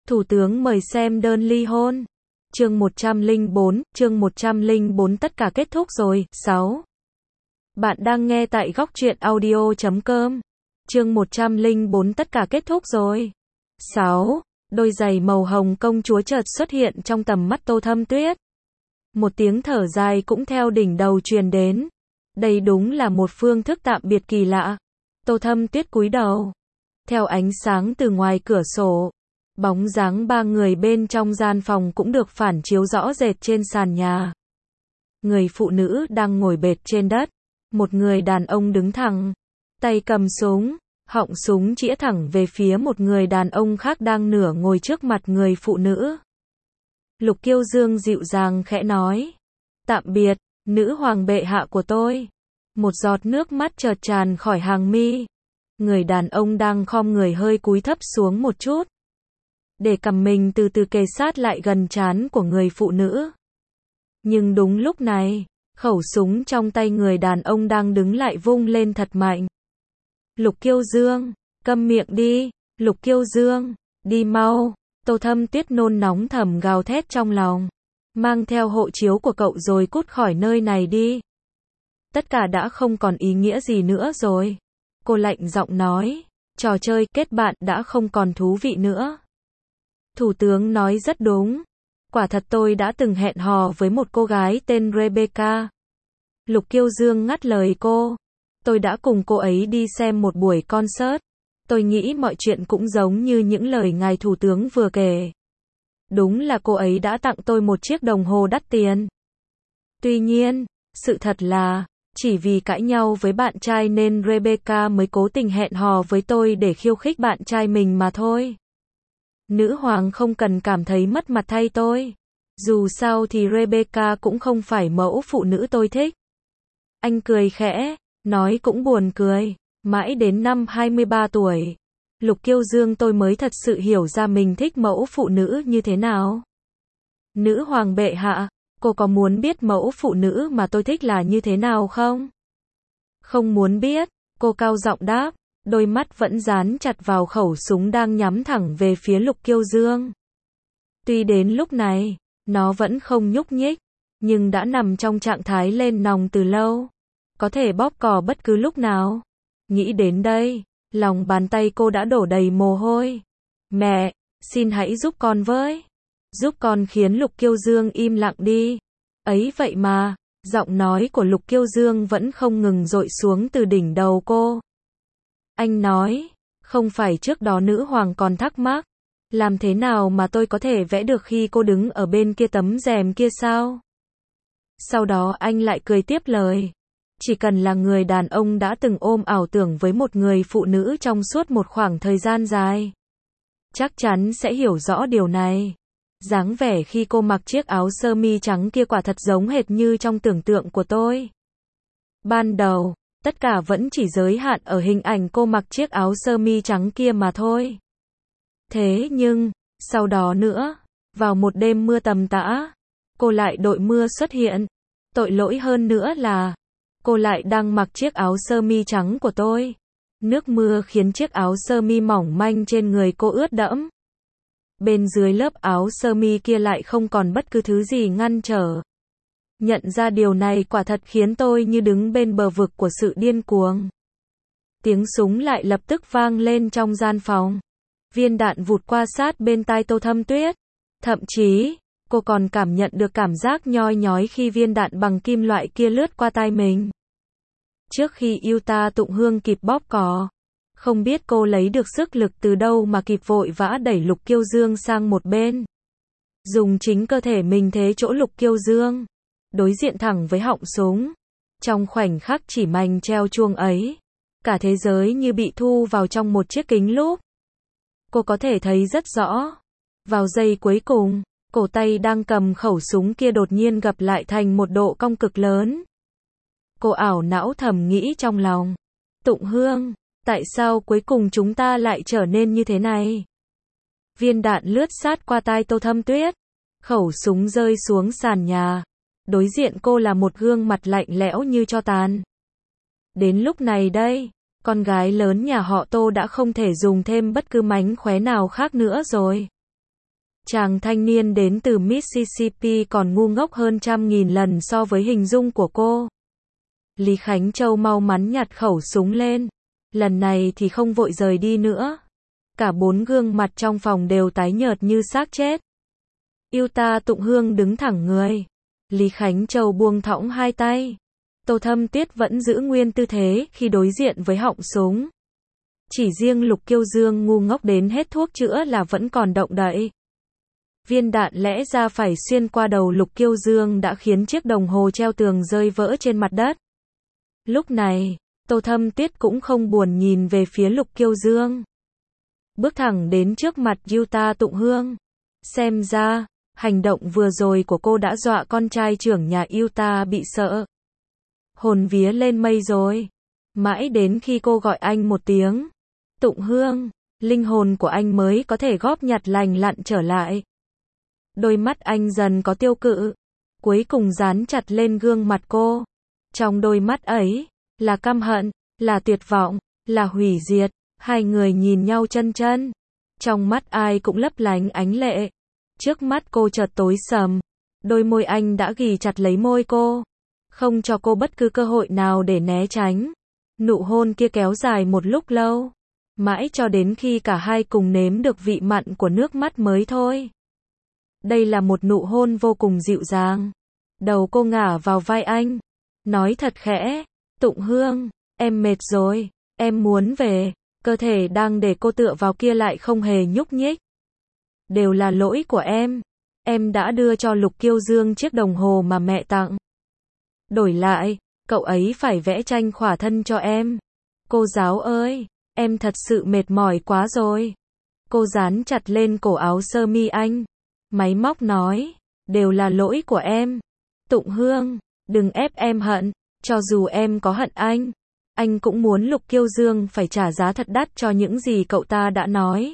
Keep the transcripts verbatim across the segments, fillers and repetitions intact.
Thủ tướng mời xem đơn ly hôn. Chương một trăm lẻ bốn, chương một trăm lẻ bốn tất cả kết thúc rồi. sáu. Bạn đang nghe tại góc truyện audio chấm com. Chương một trăm lẻ bốn tất cả kết thúc rồi. sáu. Đôi giày màu hồng công chúa chợt xuất hiện trong tầm mắt Tô Thâm Tuyết. Một tiếng thở dài cũng theo đỉnh đầu truyền đến. Đây đúng là một phương thức tạm biệt kỳ lạ. Tô Thâm Tuyết cúi đầu. Theo ánh sáng từ ngoài cửa sổ, bóng dáng ba người bên trong gian phòng cũng được phản chiếu rõ rệt trên sàn nhà. Người phụ nữ đang ngồi bệt trên đất, một người đàn ông đứng thẳng, tay cầm súng, họng súng chĩa thẳng về phía một người đàn ông khác đang nửa ngồi trước mặt người phụ nữ. Lục Kiêu Dương dịu dàng khẽ nói, tạm biệt, nữ hoàng bệ hạ của tôi. Một giọt nước mắt chợt tràn khỏi hàng mi. Người đàn ông đang khom người hơi cúi thấp xuống một chút, để cằm mình từ từ kề sát lại gần trán của người phụ nữ. Nhưng đúng lúc này, khẩu súng trong tay người đàn ông đang đứng lại vung lên thật mạnh. Lục Kiêu Dương, câm miệng đi, Lục Kiêu Dương, đi mau. Tô Thâm Tuyết nôn nóng thầm gào thét trong lòng. Mang theo hộ chiếu của cậu rồi cút khỏi nơi này đi. Tất cả đã không còn ý nghĩa gì nữa rồi. Cô lạnh giọng nói, trò chơi kết bạn đã không còn thú vị nữa. Thủ tướng nói rất đúng. Quả thật tôi đã từng hẹn hò với một cô gái tên Rebecca. Lục Kiêu Dương ngắt lời cô. Tôi đã cùng cô ấy đi xem một buổi concert. Tôi nghĩ mọi chuyện cũng giống như những lời ngài thủ tướng vừa kể. Đúng là cô ấy đã tặng tôi một chiếc đồng hồ đắt tiền. Tuy nhiên, sự thật là, chỉ vì cãi nhau với bạn trai nên Rebecca mới cố tình hẹn hò với tôi để khiêu khích bạn trai mình mà thôi. Nữ hoàng không cần cảm thấy mất mặt thay tôi. Dù sao thì Rebecca cũng không phải mẫu phụ nữ tôi thích. Anh cười khẽ, nói cũng buồn cười. Mãi đến năm hai mươi ba tuổi, Lục Kiêu Dương tôi mới thật sự hiểu ra mình thích mẫu phụ nữ như thế nào. Nữ hoàng bệ hạ, cô có muốn biết mẫu phụ nữ mà tôi thích là như thế nào không? Không muốn biết, cô cao giọng đáp, đôi mắt vẫn dán chặt vào khẩu súng đang nhắm thẳng về phía Lục Kiêu Dương. Tuy đến lúc này, nó vẫn không nhúc nhích, nhưng đã nằm trong trạng thái lên nòng từ lâu. Có thể bóp cò bất cứ lúc nào. Nghĩ đến đây, lòng bàn tay cô đã đổ đầy mồ hôi. Mẹ, xin hãy giúp con với. Giúp con khiến Lục Kiêu Dương im lặng đi. Ấy vậy mà, giọng nói của Lục Kiêu Dương vẫn không ngừng dội xuống từ đỉnh đầu cô. Anh nói, không phải trước đó nữ hoàng còn thắc mắc, làm thế nào mà tôi có thể vẽ được khi cô đứng ở bên kia tấm rèm kia sao? Sau đó anh lại cười tiếp lời. Chỉ cần là người đàn ông đã từng ôm ảo tưởng với một người phụ nữ trong suốt một khoảng thời gian dài, chắc chắn sẽ hiểu rõ điều này. Dáng vẻ khi cô mặc chiếc áo sơ mi trắng kia quả thật giống hệt như trong tưởng tượng của tôi. Ban đầu, tất cả vẫn chỉ giới hạn ở hình ảnh cô mặc chiếc áo sơ mi trắng kia mà thôi. Thế nhưng, sau đó nữa, vào một đêm mưa tầm tã, cô lại đội mưa xuất hiện. Tội lỗi hơn nữa là, cô lại đang mặc chiếc áo sơ mi trắng của tôi. Nước mưa khiến chiếc áo sơ mi mỏng manh trên người cô ướt đẫm. Bên dưới lớp áo sơ mi kia lại không còn bất cứ thứ gì ngăn trở. Nhận ra điều này quả thật khiến tôi như đứng bên bờ vực của sự điên cuồng. Tiếng súng lại lập tức vang lên trong gian phòng. Viên đạn vụt qua sát bên tai Tô Thâm Tuyết. Thậm chí, cô còn cảm nhận được cảm giác nhoi nhói khi viên đạn bằng kim loại kia lướt qua tai mình. Trước khi Yuta Tụng Hương kịp bóp cò, không biết cô lấy được sức lực từ đâu mà kịp vội vã đẩy Lục Kiêu Dương sang một bên. Dùng chính cơ thể mình thế chỗ Lục Kiêu Dương, đối diện thẳng với họng súng. Trong khoảnh khắc chỉ mảnh treo chuông ấy, cả thế giới như bị thu vào trong một chiếc kính lúp. Cô có thể thấy rất rõ. Vào giây cuối cùng, cổ tay đang cầm khẩu súng kia đột nhiên gập lại thành một độ cong cực lớn. Cô ảo não thầm nghĩ trong lòng. Tụng Hương, tại sao cuối cùng chúng ta lại trở nên như thế này? Viên đạn lướt sát qua tai Tô Thâm Tuyết. Khẩu súng rơi xuống sàn nhà. Đối diện cô là một gương mặt lạnh lẽo như tro tàn. Đến lúc này đây, con gái lớn nhà họ Tô đã không thể dùng thêm bất cứ mánh khóe nào khác nữa rồi. Chàng thanh niên đến từ Mississippi còn ngu ngốc hơn trăm nghìn lần so với hình dung của cô. Lý Khánh Châu mau mắn nhặt khẩu súng lên. Lần này thì không vội rời đi nữa. Cả bốn gương mặt trong phòng đều tái nhợt như xác chết. Yêu ta Tụng Hương đứng thẳng người. Lý Khánh Châu buông thõng hai tay. Tô Thâm Tuyết vẫn giữ nguyên tư thế khi đối diện với họng súng. Chỉ riêng Lục Kiêu Dương ngu ngốc đến hết thuốc chữa là vẫn còn động đậy. Viên đạn lẽ ra phải xuyên qua đầu Lục Kiêu Dương đã khiến chiếc đồng hồ treo tường rơi vỡ trên mặt đất. Lúc này, Tô Thâm Tuyết cũng không buồn nhìn về phía Lục Kiêu Dương. Bước thẳng đến trước mặt Yuta Tụng Hương. Xem ra, hành động vừa rồi của cô đã dọa con trai trưởng nhà Yuta bị sợ. Hồn vía lên mây rồi. Mãi đến khi cô gọi anh một tiếng Tụng Hương, linh hồn của anh mới có thể góp nhặt lành lặn trở lại. Đôi mắt anh dần có tiêu cự, cuối cùng dán chặt lên gương mặt cô. Trong đôi mắt ấy, là căm hận, là tuyệt vọng, là hủy diệt. Hai người nhìn nhau chân chân. Trong mắt ai cũng lấp lánh ánh lệ. Trước mắt cô chợt tối sầm. Đôi môi anh đã ghì chặt lấy môi cô, không cho cô bất cứ cơ hội nào để né tránh. Nụ hôn kia kéo dài một lúc lâu, mãi cho đến khi cả hai cùng nếm được vị mặn của nước mắt mới thôi. Đây là một nụ hôn vô cùng dịu dàng. Đầu cô ngả vào vai anh, nói thật khẽ, Tụng Hương, em mệt rồi, em muốn về. Cơ thể đang để cô tựa vào kia lại không hề nhúc nhích. Đều là lỗi của em. Em đã đưa cho Lục Kiêu Dương chiếc đồng hồ mà mẹ tặng. Đổi lại, cậu ấy phải vẽ tranh khỏa thân cho em. Cô giáo ơi, em thật sự mệt mỏi quá rồi. Cô dán chặt lên cổ áo sơ mi anh. Máy móc nói, đều là lỗi của em. Tụng Hương, đừng ép em hận. Cho dù em có hận anh, anh cũng muốn Lục Kiêu Dương phải trả giá thật đắt cho những gì cậu ta đã nói.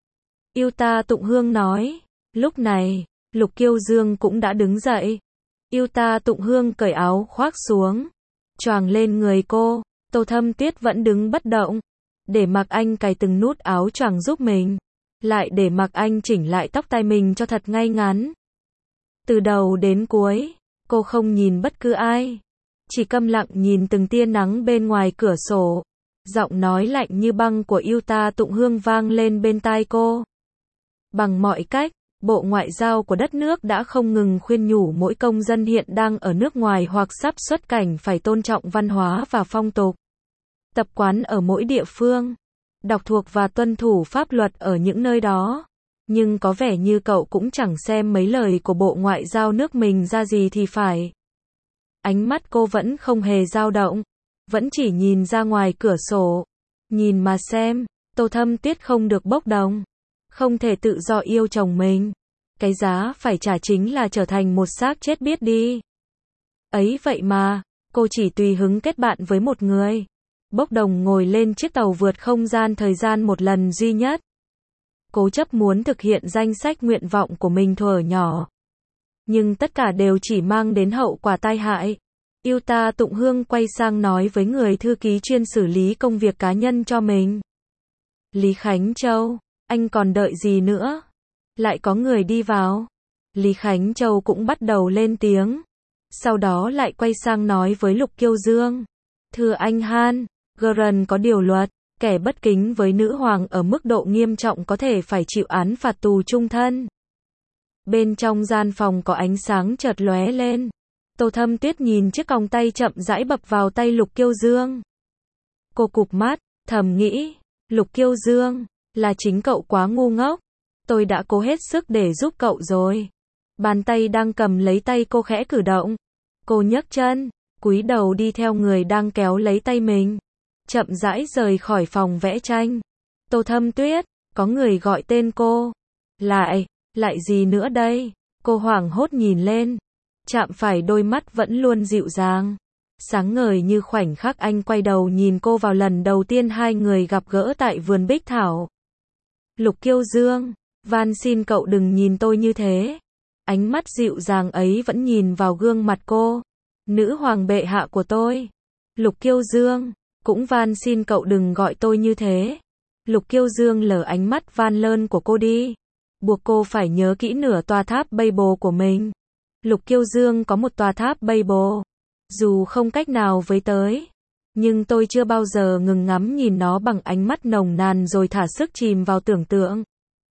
Yuta Tụng Hương nói. Lúc này, Lục Kiêu Dương cũng đã đứng dậy. Yuta Tụng Hương cởi áo khoác xuống, choàng lên người cô. Tô Thâm Tuyết vẫn đứng bất động, để mặc anh cài từng nút áo choàng giúp mình, lại để mặc anh chỉnh lại tóc tai mình cho thật ngay ngắn. Từ đầu đến cuối, cô không nhìn bất cứ ai, chỉ câm lặng nhìn từng tia nắng bên ngoài cửa sổ. Giọng nói lạnh như băng của Yuta Tụng Hương vang lên bên tai cô. Bằng mọi cách, Bộ Ngoại giao của đất nước đã không ngừng khuyên nhủ mỗi công dân hiện đang ở nước ngoài hoặc sắp xuất cảnh phải tôn trọng văn hóa và phong tục, tập quán ở mỗi địa phương, đọc thuộc và tuân thủ pháp luật ở những nơi đó. Nhưng có vẻ như cậu cũng chẳng xem mấy lời của Bộ Ngoại giao nước mình ra gì thì phải. Ánh mắt cô vẫn không hề dao động, vẫn chỉ nhìn ra ngoài cửa sổ. Nhìn mà xem, Tô Thâm Tuyết không được bốc đồng, không thể tự do yêu chồng mình. Cái giá phải trả chính là trở thành một xác chết biết đi. Ấy vậy mà, cô chỉ tùy hứng kết bạn với một người. Bốc đồng ngồi lên chiếc tàu vượt không gian thời gian một lần duy nhất. Cố chấp muốn thực hiện danh sách nguyện vọng của mình thuở nhỏ. Nhưng tất cả đều chỉ mang đến hậu quả tai hại. Yuta Tụng Hương quay sang nói với người thư ký chuyên xử lý công việc cá nhân cho mình. Lý Khánh Châu, anh còn đợi gì nữa? Lại có người đi vào. Lý Khánh Châu cũng bắt đầu lên tiếng. Sau đó lại quay sang nói với Lục Kiêu Dương. Thưa anh Han, Gordon có điều luật, kẻ bất kính với nữ hoàng ở mức độ nghiêm trọng có thể phải chịu án phạt tù chung thân. Bên trong gian phòng có ánh sáng chợt lóe lên. Tô Thâm Tuyết nhìn chiếc còng tay chậm rãi bập vào tay Lục Kiêu Dương. Cô cụp mắt, thầm nghĩ, Lục Kiêu Dương, là chính cậu quá ngu ngốc. Tôi đã cố hết sức để giúp cậu rồi. Bàn tay đang cầm lấy tay cô khẽ cử động. Cô nhấc chân, cúi đầu đi theo người đang kéo lấy tay mình. Chậm rãi rời khỏi phòng vẽ tranh. Tô Thâm Tuyết, có người gọi tên cô. Lại, lại gì nữa đây? Cô hoảng hốt nhìn lên. Chạm phải đôi mắt vẫn luôn dịu dàng, sáng ngời như khoảnh khắc anh quay đầu nhìn cô vào lần đầu tiên hai người gặp gỡ tại vườn bích thảo. Lục Kiêu Dương, van xin cậu đừng nhìn tôi như thế. Ánh mắt dịu dàng ấy vẫn nhìn vào gương mặt cô. Nữ hoàng bệ hạ của tôi. Lục Kiêu Dương, cũng van xin cậu đừng gọi tôi như thế. Lục Kiêu Dương lờ ánh mắt van lơn của cô đi. buộc cô phải nhớ kỹ nửa tòa tháp Babel của mình. Lục Kiêu Dương có một tòa tháp Babel. Dù không cách nào với tới, nhưng tôi chưa bao giờ ngừng ngắm nhìn nó bằng ánh mắt nồng nàn rồi thả sức chìm vào tưởng tượng.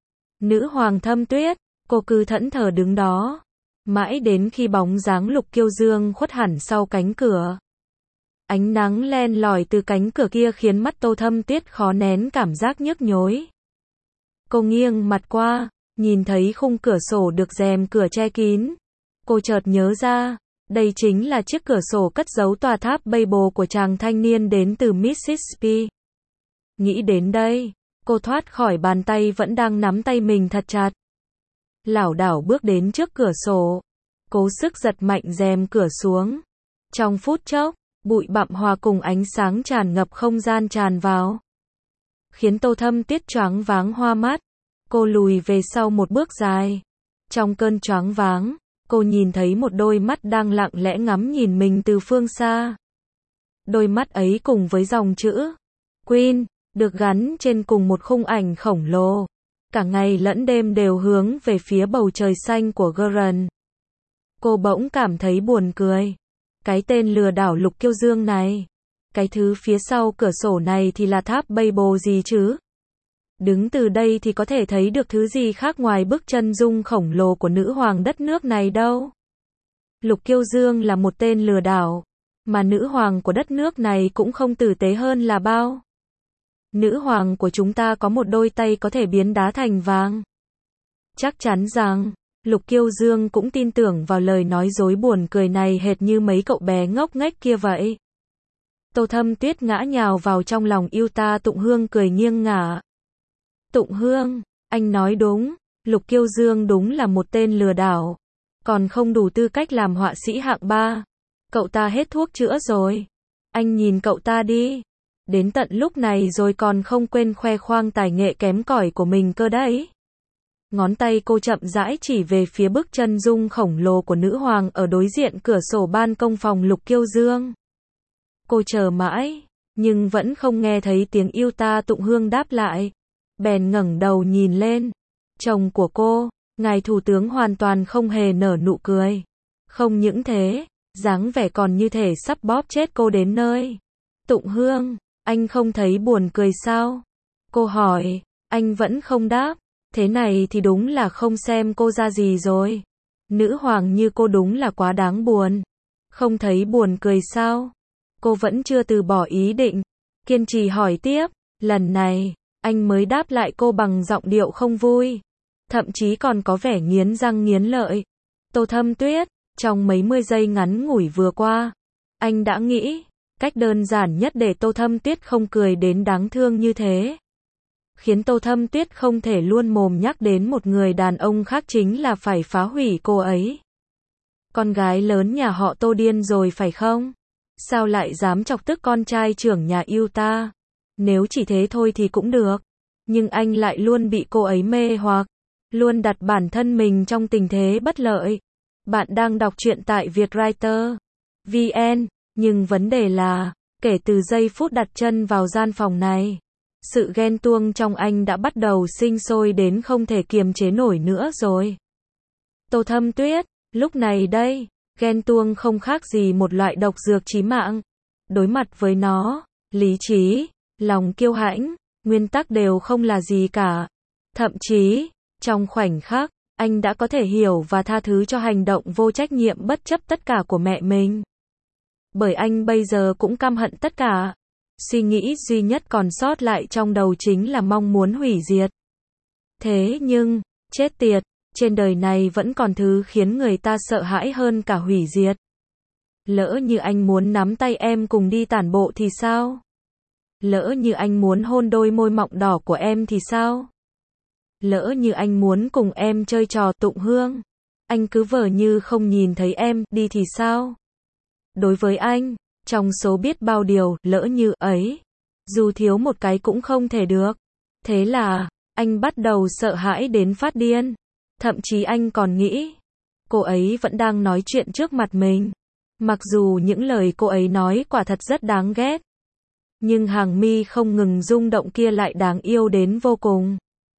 Nữ hoàng Thâm Tuyết, cô cứ thẫn thờ đứng đó, mãi đến khi bóng dáng Lục Kiêu Dương khuất hẳn sau cánh cửa. Ánh nắng len lỏi từ cánh cửa kia khiến mắt Tô Thâm Tuyết khó nén cảm giác nhức nhối. Cô nghiêng mặt qua, nhìn thấy khung cửa sổ được rèm cửa che kín. Cô chợt nhớ ra, đây chính là chiếc cửa sổ cất giấu tòa tháp Babel của chàng thanh niên đến từ Mississippi. Nghĩ đến đây, cô thoát khỏi bàn tay vẫn đang nắm tay mình thật chặt. Lảo đảo bước đến trước cửa sổ, cố sức giật mạnh rèm cửa xuống. Trong phút chốc, bụi bặm hòa cùng ánh sáng tràn ngập không gian tràn vào, khiến Tô Thâm Tuyết choáng váng hoa mắt. Cô lùi về sau một bước dài. Trong cơn choáng váng, cô nhìn thấy một đôi mắt đang lặng lẽ ngắm nhìn mình từ phương xa. Đôi mắt ấy cùng với dòng chữ Queen được gắn trên cùng một khung ảnh khổng lồ, cả ngày lẫn đêm đều hướng về phía bầu trời xanh của Garen. Cô bỗng cảm thấy buồn cười. Cái tên lừa đảo Lục Kiêu Dương này, cái thứ phía sau cửa sổ này thì là tháp Babel gì chứ? Đứng từ đây thì có thể thấy được thứ gì khác ngoài bức chân dung khổng lồ của nữ hoàng đất nước này đâu. Lục Kiêu Dương là một tên lừa đảo, mà nữ hoàng của đất nước này cũng không tử tế hơn là bao. Nữ hoàng của chúng ta có một đôi tay có thể biến đá thành vàng. Chắc chắn rằng, Lục Kiêu Dương cũng tin tưởng vào lời nói dối buồn cười này hệt như mấy cậu bé ngốc nghếch kia vậy. Tô Thâm Tuyết ngã nhào vào trong lòng yêu ta. Tụng Hương cười nghiêng ngả. Tụng Hương, anh nói đúng, Lục Kiêu Dương đúng là một tên lừa đảo, còn không đủ tư cách làm họa sĩ hạng ba. Cậu ta hết thuốc chữa rồi. Anh nhìn cậu ta đi. Đến tận lúc này rồi còn không quên khoe khoang tài nghệ kém cỏi của mình cơ đấy. Ngón tay cô chậm rãi chỉ về phía bức chân dung khổng lồ của nữ hoàng ở đối diện cửa sổ ban công phòng Lục Kiêu Dương. Cô chờ mãi, nhưng vẫn không nghe thấy tiếng yêu ta. Tụng Hương đáp lại. Bèn ngẩng đầu nhìn lên. Chồng của cô, ngài thủ tướng hoàn toàn không hề nở nụ cười. Không những thế, dáng vẻ còn như thể sắp bóp chết cô đến nơi. Tụng Hương, anh không thấy buồn cười sao? Cô hỏi. Anh vẫn không đáp. Thế này thì đúng là không xem cô ra gì rồi. Nữ hoàng như cô đúng là quá đáng buồn. Không thấy buồn cười sao? Cô vẫn chưa từ bỏ ý định, kiên trì hỏi tiếp. Lần này, anh mới đáp lại cô bằng giọng điệu không vui, thậm chí còn có vẻ nghiến răng nghiến lợi. Tô Thâm Tuyết, trong mấy mươi giây ngắn ngủi vừa qua, anh đã nghĩ cách đơn giản nhất để Tô Thâm Tuyết không cười đến đáng thương như thế. Khiến Tô Thâm Tuyết không thể luôn mồm nhắc đến một người đàn ông khác chính là phải phá hủy cô ấy. Con gái lớn nhà họ Tô điên rồi phải không? Sao lại dám chọc tức con trai trưởng nhà yêu ta? Nếu chỉ thế thôi thì cũng được. Nhưng anh lại luôn bị cô ấy mê hoặc, luôn đặt bản thân mình trong tình thế bất lợi. Bạn đang đọc truyện tại Vietwriter chấm vn, nhưng vấn đề là, kể từ giây phút đặt chân vào gian phòng này, sự ghen tuông trong anh đã bắt đầu sinh sôi đến không thể kiềm chế nổi nữa rồi. Tô Thâm Tuyết, lúc này đây, ghen tuông không khác gì một loại độc dược chí mạng. Đối mặt với nó, lý trí, lòng kiêu hãnh, nguyên tắc đều không là gì cả. Thậm chí, trong khoảnh khắc, anh đã có thể hiểu và tha thứ cho hành động vô trách nhiệm bất chấp tất cả của mẹ mình. Bởi anh bây giờ cũng căm hận tất cả. Suy nghĩ duy nhất còn sót lại trong đầu chính là mong muốn hủy diệt. Thế nhưng, chết tiệt, trên đời này vẫn còn thứ khiến người ta sợ hãi hơn cả hủy diệt. Lỡ như anh muốn nắm tay em cùng đi tản bộ thì sao? Lỡ như anh muốn hôn đôi môi mọng đỏ của em thì sao? Lỡ như anh muốn cùng em chơi trò tụng hương, anh cứ vờ như không nhìn thấy em đi thì sao? Đối với anh, trong số biết bao điều lỡ như ấy, dù thiếu một cái cũng không thể được. Thế là, anh bắt đầu sợ hãi đến phát điên. Thậm chí anh còn nghĩ, cô ấy vẫn đang nói chuyện trước mặt mình. Mặc dù những lời cô ấy nói quả thật rất đáng ghét. Nhưng hàng mi không ngừng rung động kia lại đáng yêu đến vô cùng.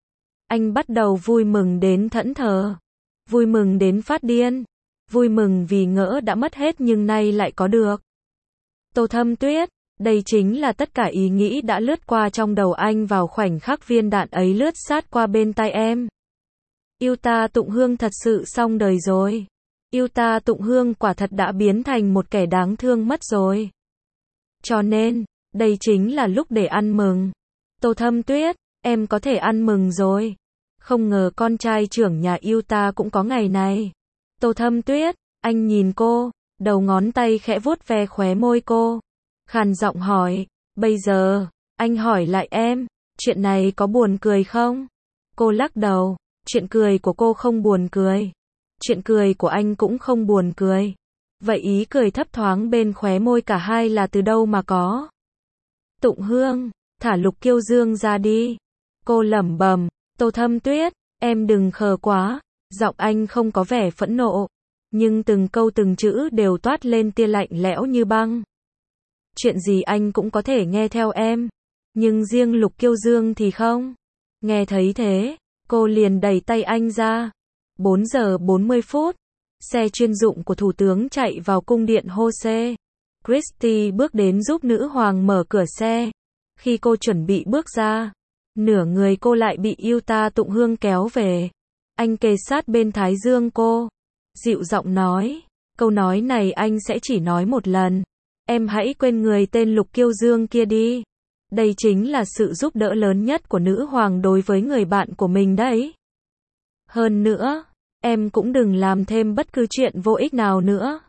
Anh bắt đầu vui mừng đến thẫn thờ. Vui mừng đến phát điên. Vui mừng vì ngỡ đã mất hết nhưng nay lại có được. Tô Thâm Tuyết, đây chính là tất cả ý nghĩ đã lướt qua trong đầu anh vào khoảnh khắc viên đạn ấy lướt sát qua bên tai em. Yêu ta Tụng Hương thật sự xong đời rồi. Yêu ta Tụng Hương quả thật đã biến thành một kẻ đáng thương mất rồi. Cho nên, đây chính là lúc để ăn mừng. Tô Thâm Tuyết, em có thể ăn mừng rồi. Không ngờ con trai trưởng nhà yêu ta cũng có ngày này. Tô Thâm Tuyết, anh nhìn cô, đầu ngón tay khẽ vuốt ve khóe môi cô. Khàn giọng hỏi, bây giờ, anh hỏi lại em, chuyện này có buồn cười không? Cô lắc đầu, chuyện cười của cô không buồn cười. Chuyện cười của anh cũng không buồn cười. Vậy ý cười thấp thoáng bên khóe môi cả hai là từ đâu mà có? Tụng Hương, thả Lục Kiêu Dương ra đi. Cô lẩm bẩm, Tô Thâm Tuyết, em đừng khờ quá. Giọng anh không có vẻ phẫn nộ, nhưng từng câu từng chữ đều toát lên tia lạnh lẽo như băng. Chuyện gì anh cũng có thể nghe theo em, nhưng riêng Lục Kiêu Dương thì không. Nghe thấy thế, cô liền đẩy tay anh ra. bốn giờ bốn mươi phút, xe chuyên dụng của thủ tướng chạy vào cung điện Jose. Christie bước đến giúp nữ hoàng mở cửa xe. Khi cô chuẩn bị bước ra, nửa người cô lại bị yêu ta Tụng Hương kéo về. Anh kề sát bên thái dương cô, dịu giọng nói, câu nói này anh sẽ chỉ nói một lần. Em hãy quên người tên Lục Kiêu Dương kia đi. Đây chính là sự giúp đỡ lớn nhất của nữ hoàng đối với người bạn của mình đấy. Hơn nữa, em cũng đừng làm thêm bất cứ chuyện vô ích nào nữa.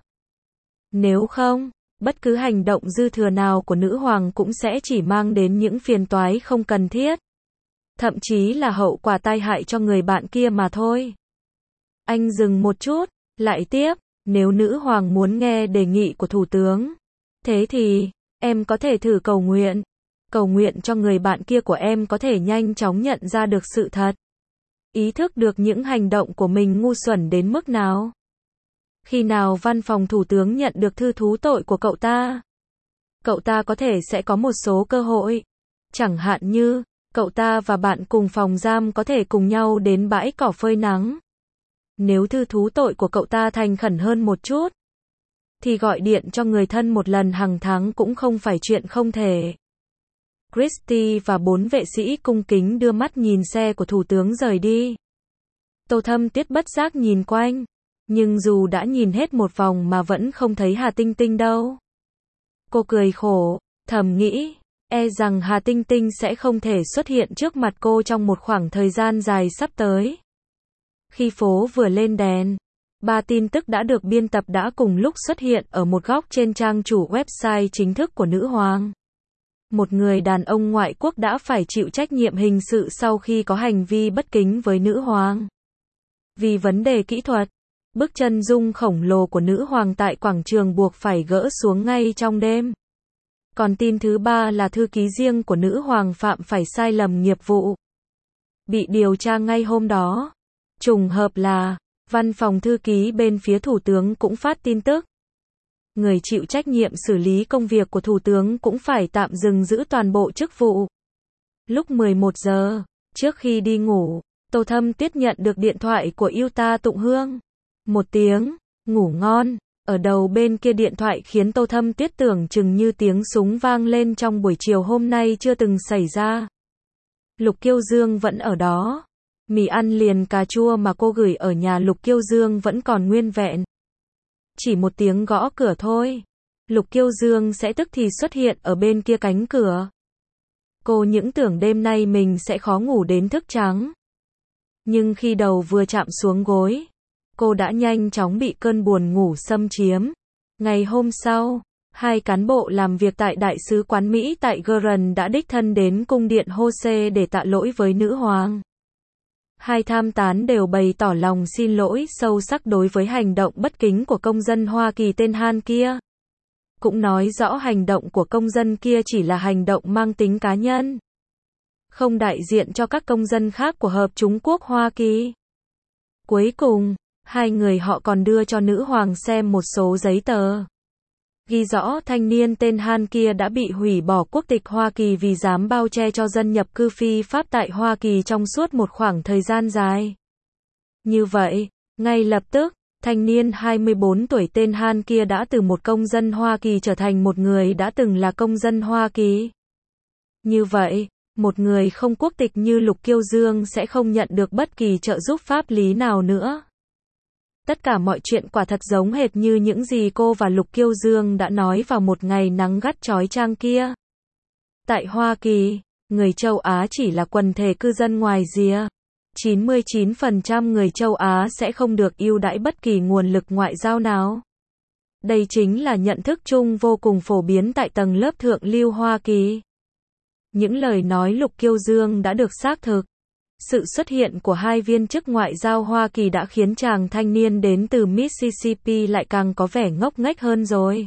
Nếu không, bất cứ hành động dư thừa nào của nữ hoàng cũng sẽ chỉ mang đến những phiền toái không cần thiết. Thậm chí là hậu quả tai hại cho người bạn kia mà thôi. Anh dừng một chút, lại tiếp, nếu nữ hoàng muốn nghe đề nghị của thủ tướng, thế thì, em có thể thử cầu nguyện. Cầu nguyện cho người bạn kia của em có thể nhanh chóng nhận ra được sự thật. Ý thức được những hành động của mình ngu xuẩn đến mức nào. Khi nào văn phòng thủ tướng nhận được thư thú tội của cậu ta, cậu ta có thể sẽ có một số cơ hội. Chẳng hạn như, cậu ta và bạn cùng phòng giam có thể cùng nhau đến bãi cỏ phơi nắng. Nếu thư thú tội của cậu ta thành khẩn hơn một chút, thì gọi điện cho người thân một lần hàng tháng cũng không phải chuyện không thể. Christie và bốn vệ sĩ cung kính đưa mắt nhìn xe của thủ tướng rời đi. Tô Thâm Tuyết bất giác nhìn quanh, nhưng dù đã nhìn hết một vòng mà vẫn không thấy Hà Tinh Tinh đâu. Cô cười khổ, thầm nghĩ, e rằng Hà Tinh Tinh sẽ không thể xuất hiện trước mặt cô trong một khoảng thời gian dài sắp tới. Khi phố vừa lên đèn, ba tin tức đã được biên tập đã cùng lúc xuất hiện ở một góc trên trang chủ website chính thức của nữ hoàng. Một người đàn ông ngoại quốc đã phải chịu trách nhiệm hình sự sau khi có hành vi bất kính với nữ hoàng. Vì vấn đề kỹ thuật, bức chân dung khổng lồ của nữ hoàng tại quảng trường buộc phải gỡ xuống ngay trong đêm. Còn tin thứ ba là thư ký riêng của nữ hoàng phạm phải sai lầm nghiệp vụ, bị điều tra ngay hôm đó. Trùng hợp là, văn phòng thư ký bên phía thủ tướng cũng phát tin tức. Người chịu trách nhiệm xử lý công việc của thủ tướng cũng phải tạm dừng giữ toàn bộ chức vụ. Lúc mười một giờ, trước khi đi ngủ, Tô Thâm Tuyết nhận được điện thoại của yêu ta Tụng Hương. Một tiếng, ngủ ngon, ở đầu bên kia điện thoại khiến Tô Thâm Tuyết tưởng chừng như tiếng súng vang lên trong buổi chiều hôm nay chưa từng xảy ra. Lục Kiêu Dương vẫn ở đó. Mì ăn liền cà chua mà cô gửi ở nhà Lục Kiêu Dương vẫn còn nguyên vẹn. Chỉ một tiếng gõ cửa thôi, Lục Kiêu Dương sẽ tức thì xuất hiện ở bên kia cánh cửa. Cô những tưởng đêm nay mình sẽ khó ngủ đến thức trắng. Nhưng khi đầu vừa chạm xuống gối, cô đã nhanh chóng bị cơn buồn ngủ xâm chiếm. Ngày hôm sau, hai cán bộ làm việc tại Đại sứ quán Mỹ tại Gurun đã đích thân đến cung điện Jose để tạ lỗi với nữ hoàng. Hai tham tán đều bày tỏ lòng xin lỗi sâu sắc đối với hành động bất kính của công dân Hoa Kỳ tên Han kia. Cũng nói rõ hành động của công dân kia chỉ là hành động mang tính cá nhân, không đại diện cho các công dân khác của Hợp Trung Quốc Hoa Kỳ. Cuối cùng, hai người họ còn đưa cho nữ hoàng xem một số giấy tờ. ghi rõ thanh niên tên Han kia đã bị hủy bỏ quốc tịch Hoa Kỳ vì dám bao che cho dân nhập cư phi pháp tại Hoa Kỳ trong suốt một khoảng thời gian dài. Như vậy, ngay lập tức, thanh niên hai mươi bốn tuổi tên Han kia đã từ một công dân Hoa Kỳ trở thành một người đã từng là công dân Hoa Kỳ. Như vậy, một người không quốc tịch như Lục Kiêu Dương sẽ không nhận được bất kỳ trợ giúp pháp lý nào nữa. Tất cả mọi chuyện quả thật giống hệt như những gì cô và Lục Kiêu Dương đã nói vào một ngày nắng gắt chói chang kia. Tại Hoa Kỳ, người châu Á chỉ là quần thể cư dân ngoài rìa. chín mươi chín phần trăm người châu Á sẽ không được ưu đãi bất kỳ nguồn lực ngoại giao nào. Đây chính là nhận thức chung vô cùng phổ biến tại tầng lớp thượng lưu Hoa Kỳ. Những lời nói Lục Kiêu Dương đã được xác thực. Sự xuất hiện của hai viên chức ngoại giao Hoa Kỳ đã khiến chàng thanh niên đến từ Mississippi lại càng có vẻ ngốc nghếch hơn rồi.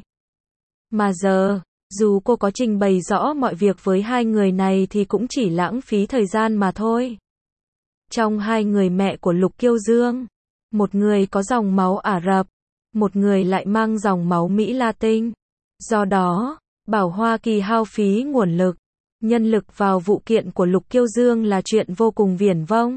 Mà giờ, dù cô có trình bày rõ mọi việc với hai người này thì cũng chỉ lãng phí thời gian mà thôi. Trong hai người mẹ của Lục Kiêu Dương, một người có dòng máu Ả Rập, một người lại mang dòng máu Mỹ Latin. Do đó, bảo Hoa Kỳ hao phí nguồn lực, nhân lực vào vụ kiện của Lục Kiêu Dương là chuyện vô cùng viển vông.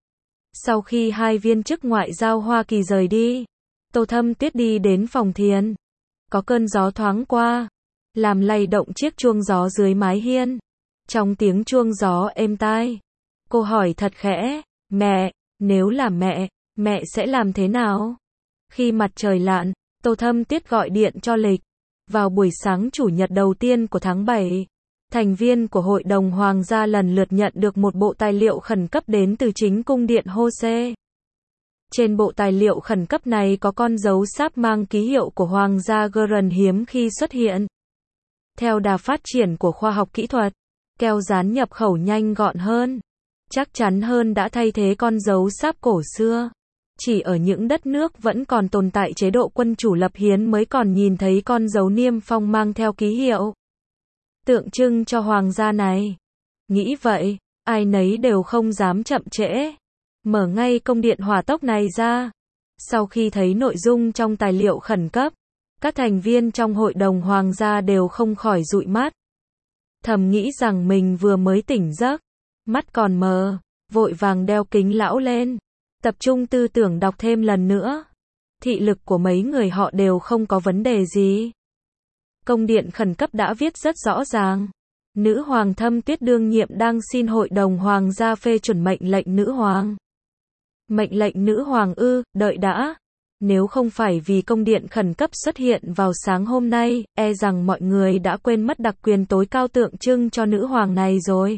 Sau khi hai viên chức ngoại giao Hoa Kỳ rời đi, Tô Thâm Tuyết đi đến phòng thiền. Có cơn gió thoáng qua, làm lay động chiếc chuông gió dưới mái hiên. Trong tiếng chuông gió êm tai, cô hỏi thật khẽ, mẹ, nếu là mẹ, mẹ sẽ làm thế nào? Khi mặt trời lặn, Tô Thâm Tuyết gọi điện cho Lịch. Vào buổi sáng chủ nhật đầu tiên của tháng bảy, thành viên của Hội đồng Hoàng gia lần lượt nhận được một bộ tài liệu khẩn cấp đến từ chính cung điện Hosea. Trên bộ tài liệu khẩn cấp này có con dấu sáp mang ký hiệu của Hoàng gia Guerin hiếm khi xuất hiện. Theo đà phát triển của khoa học kỹ thuật, keo dán nhập khẩu nhanh gọn hơn, chắc chắn hơn đã thay thế con dấu sáp cổ xưa. Chỉ ở những đất nước vẫn còn tồn tại chế độ quân chủ lập hiến mới còn nhìn thấy con dấu niêm phong mang theo ký hiệu tượng trưng cho hoàng gia này. Nghĩ vậy, ai nấy đều không dám chậm trễ. Mở ngay công điện hỏa tốc này ra. Sau khi thấy nội dung trong tài liệu khẩn cấp, các thành viên trong hội đồng hoàng gia đều không khỏi dụi mắt. Thầm nghĩ rằng mình vừa mới tỉnh giấc, mắt còn mờ, vội vàng đeo kính lão lên, tập trung tư tưởng đọc thêm lần nữa. Thị lực của mấy người họ đều không có vấn đề gì. Công điện khẩn cấp đã viết rất rõ ràng. Nữ hoàng Thâm Tuyết đương nhiệm đang xin hội đồng hoàng gia phê chuẩn mệnh lệnh nữ hoàng. Mệnh lệnh nữ hoàng ư, đợi đã. Nếu không phải vì công điện khẩn cấp xuất hiện vào sáng hôm nay, e rằng mọi người đã quên mất đặc quyền tối cao tượng trưng cho nữ hoàng này rồi.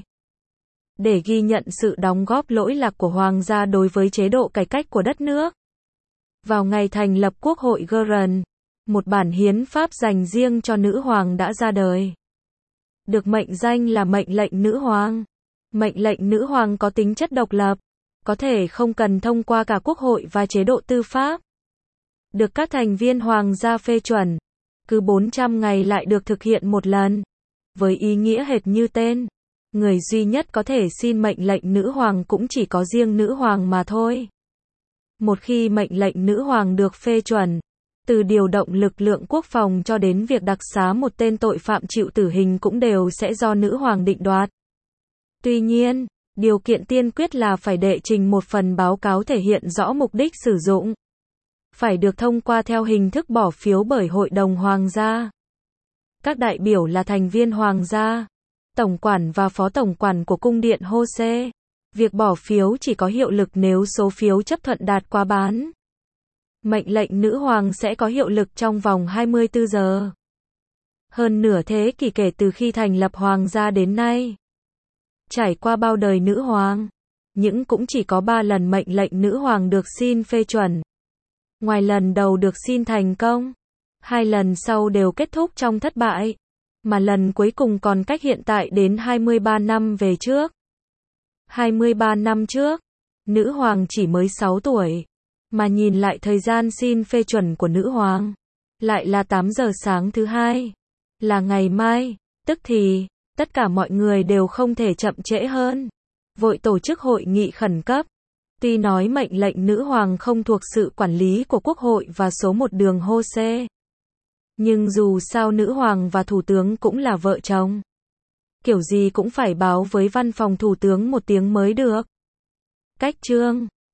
Để ghi nhận sự đóng góp lỗi lạc của hoàng gia đối với chế độ cải cách của đất nước. Vào ngày thành lập Quốc hội Guerin, một bản hiến pháp dành riêng cho nữ hoàng đã ra đời. Được mệnh danh là mệnh lệnh nữ hoàng. Mệnh lệnh nữ hoàng có tính chất độc lập, có thể không cần thông qua cả quốc hội và chế độ tư pháp. Được các thành viên hoàng gia phê chuẩn, cứ bốn trăm ngày lại được thực hiện một lần. Với ý nghĩa hệt như tên, người duy nhất có thể xin mệnh lệnh nữ hoàng cũng chỉ có riêng nữ hoàng mà thôi. Một khi mệnh lệnh nữ hoàng được phê chuẩn, từ điều động lực lượng quốc phòng cho đến việc đặc xá một tên tội phạm chịu tử hình cũng đều sẽ do nữ hoàng định đoạt. Tuy nhiên, điều kiện tiên quyết là phải đệ trình một phần báo cáo thể hiện rõ mục đích sử dụng. Phải được thông qua theo hình thức bỏ phiếu bởi Hội đồng Hoàng gia. Các đại biểu là thành viên Hoàng gia, tổng quản và phó tổng quản của cung điện Hosea. Việc bỏ phiếu chỉ có hiệu lực nếu số phiếu chấp thuận đạt quá bán. Mệnh lệnh nữ hoàng sẽ có hiệu lực trong vòng hai mươi tư giờ. Hơn nửa thế kỷ kể từ khi thành lập hoàng gia đến nay. Trải qua bao đời nữ hoàng, nhưng cũng chỉ có ba lần mệnh lệnh nữ hoàng được xin phê chuẩn. Ngoài lần đầu được xin thành công, hai lần sau đều kết thúc trong thất bại, mà lần cuối cùng còn cách hiện tại đến hai mươi ba năm về trước. hai mươi ba năm trước, nữ hoàng chỉ mới sáu tuổi, mà nhìn lại thời gian xin phê chuẩn của nữ hoàng, lại là tám giờ sáng thứ hai, là ngày mai, tức thì, tất cả mọi người đều không thể chậm trễ hơn. Vội tổ chức hội nghị khẩn cấp. Tuy nói mệnh lệnh nữ hoàng không thuộc sự quản lý của Quốc hội và số một đường Hosea, Nhưng dù sao nữ hoàng và thủ tướng cũng là vợ chồng. Kiểu gì cũng phải báo với văn phòng thủ tướng một tiếng mới được. Cách chương